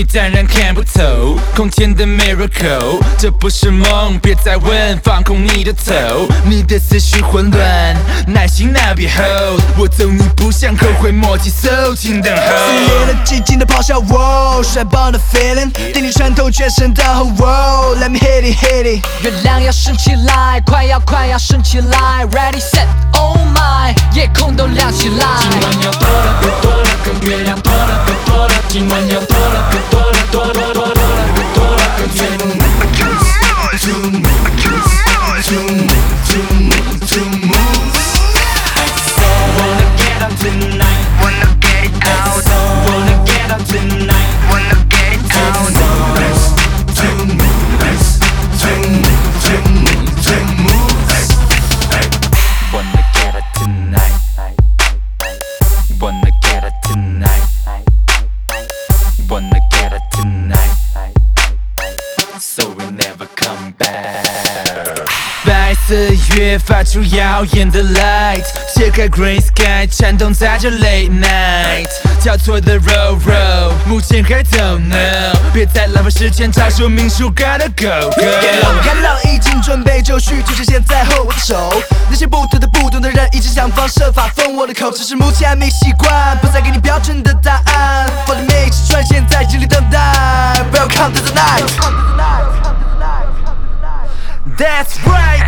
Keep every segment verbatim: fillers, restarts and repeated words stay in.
当然看不透空间的 miracle， 这不是梦，别再问，放空你的头。你的思绪混乱，耐心那别 hold， 我走你不想后悔，莫急 so 请等候。 撕裂了寂静的咆哮，哦，甩爆的 feeling， 电力穿透全身的 oh let me hit it hit it。 月亮要升起来，快要快要升起来 ，Ready set oh my， 夜空都亮起来。 今晚要多了更多了，跟月亮多了更多了，今晚要多了更多了，多多多多了更多了更月亮。To move, to move, to move, to move. Wanna get up tonight, wanna get it out. Wanna get up tonight, wanna get it out. To move, to move, to move, to move. Wanna get it tonight, wanna get it tonight, wanna get it tonight. So we never come back. 白色月发出耀眼的 light， 切开 grey sky， 颤动在这 late night， 交错的 roll roll， 目前还 don't know， 别再浪费时间找说明书 gotta go go。 Get up get up， 已经准备就绪，就现在和我的手。那些不同的不懂的人一直想方设法封我的口，只是目前还没习惯，不再给你标准的答案。放着每一直出现在这里等待 ，Welcome to the night。 That's right.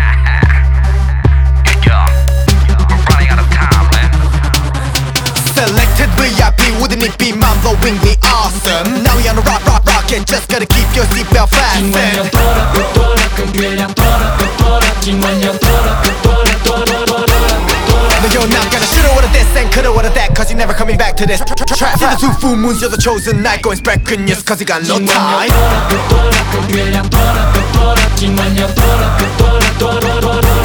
Selected V I P, wouldn't it be mind-blowingly awesome? Now we on a rock, rock, rocket, just gotta keep your seatbelt 今晚要 fastened. 多了更多了，跟月亮多了更多了，今晚要多了更多了，多多多多了更多了。 No, you're not gonna shoulda woulda this and coulda woulda that, cause you're never coming back to this trap. See the two full moons, you're the chosen night, going spread good news, cause you got no 今晚要 time. 多了更多了，跟月亮多了更多了，今晚要多了更多了，多多多多了。